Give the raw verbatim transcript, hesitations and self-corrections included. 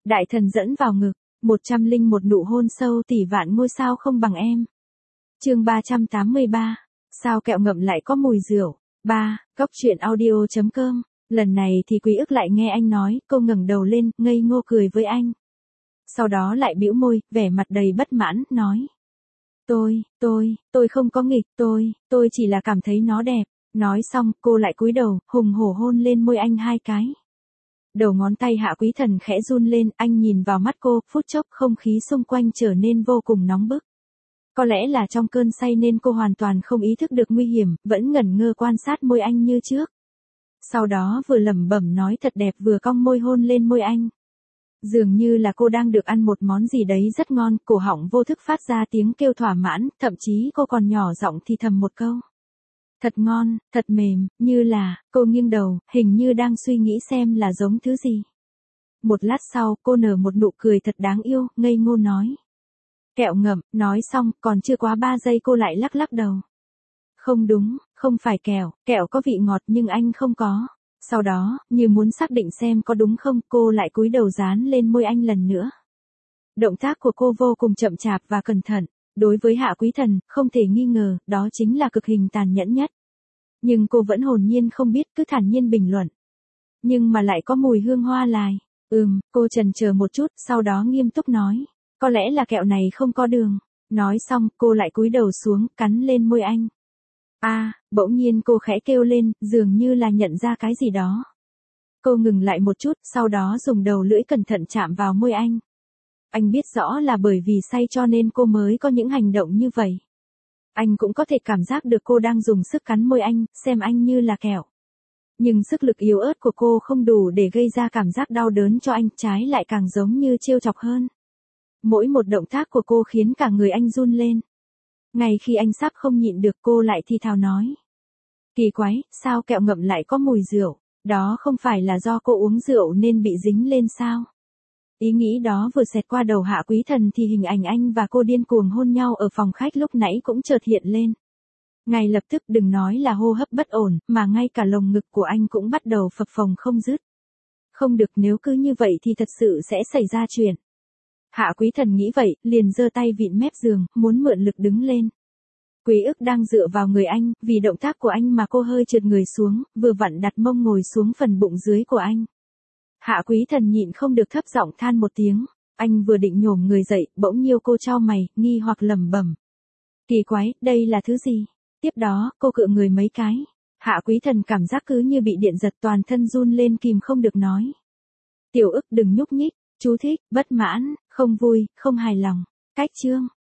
Đại thần dẫn vào ngực, một trăm linh một nụ hôn sâu tỷ vạn ngôi sao không bằng em. Chương ba trăm tám mươi ba, sao kẹo ngậm lại có mùi rượu. ba, Góc truyện audio chấm com. Lần này thì Quý ức lại nghe anh nói, cô ngẩng đầu lên, ngây ngô cười với anh. Sau đó lại bĩu môi, vẻ mặt đầy bất mãn, nói. Tôi, tôi, tôi không có nghịch, tôi, tôi chỉ là cảm thấy nó đẹp. Nói xong, cô lại cúi đầu, hùng hổ hôn lên môi anh hai cái. Đầu ngón tay Hạ Quý Thần khẽ run lên, anh nhìn vào mắt cô, phút chốc không khí xung quanh trở nên vô cùng nóng bức. Có lẽ là trong cơn say nên cô hoàn toàn không ý thức được nguy hiểm, vẫn ngẩn ngơ quan sát môi anh như trước. Sau đó vừa lẩm bẩm nói thật đẹp vừa cong môi hôn lên môi anh. Dường như là cô đang được ăn một món gì đấy rất ngon, cổ họng vô thức phát ra tiếng kêu thỏa mãn, thậm chí cô còn nhỏ giọng thì thầm một câu. Thật ngon, thật mềm, như là, cô nghiêng đầu, hình như đang suy nghĩ xem là giống thứ gì. Một lát sau, cô nở một nụ cười thật đáng yêu, ngây ngô nói. Kẹo ngậm, nói xong, còn chưa quá ba giây cô lại lắc lắc đầu. Không đúng, không phải kẹo, kẹo có vị ngọt nhưng anh không có. Sau đó, như muốn xác định xem có đúng không, cô lại cúi đầu dán lên môi anh lần nữa. Động tác của cô vô cùng chậm chạp và cẩn thận. Đối với Hạ Quý Thần, không thể nghi ngờ, đó chính là cực hình tàn nhẫn nhất. Nhưng cô vẫn hồn nhiên không biết, cứ thản nhiên bình luận. Nhưng mà lại có mùi hương hoa lai. Ừm, cô chần chờ một chút, sau đó nghiêm túc nói. Có lẽ là kẹo này không có đường. Nói xong, cô lại cúi đầu xuống, cắn lên môi anh. A, à, bỗng nhiên cô khẽ kêu lên, dường như là nhận ra cái gì đó. Cô ngừng lại một chút, sau đó dùng đầu lưỡi cẩn thận chạm vào môi anh. Anh biết rõ là bởi vì say cho nên cô mới có những hành động như vậy. Anh cũng có thể cảm giác được cô đang dùng sức cắn môi anh, xem anh như là kẹo. Nhưng sức lực yếu ớt của cô không đủ để gây ra cảm giác đau đớn cho anh, trái lại càng giống như trêu chọc hơn. Mỗi một động tác của cô khiến cả người anh run lên. Ngay khi anh sắp không nhịn được cô lại thì thào nói. Kỳ quái, sao kẹo ngậm lại có mùi rượu, đó không phải là do cô uống rượu nên bị dính lên sao? Ý nghĩ đó vừa xẹt qua đầu Hạ Quý Thần thì hình ảnh anh và cô điên cuồng hôn nhau ở phòng khách lúc nãy cũng chợt hiện lên. Ngay lập tức đừng nói là hô hấp bất ổn, mà ngay cả lồng ngực của anh cũng bắt đầu phập phồng không dứt. Không được, nếu cứ như vậy thì thật sự sẽ xảy ra chuyện. Hạ Quý Thần nghĩ vậy, liền giơ tay vịn mép giường, muốn mượn lực đứng lên. Quý ức đang dựa vào người anh, vì động tác của anh mà cô hơi trượt người xuống, vừa vặn đặt mông ngồi xuống phần bụng dưới của anh. Hạ Quý Thần nhịn không được thấp giọng than một tiếng, anh vừa định nhổm người dậy, bỗng nhiêu cô chau mày, nghi hoặc lẩm bẩm. Kỳ quái, đây là thứ gì? Tiếp đó, cô cựa người mấy cái. Hạ Quý Thần cảm giác cứ như bị điện giật, toàn thân run lên kìm không được nói. Tiểu ức đừng nhúc nhích, chú thích, bất mãn, không vui, không hài lòng. Cách chương.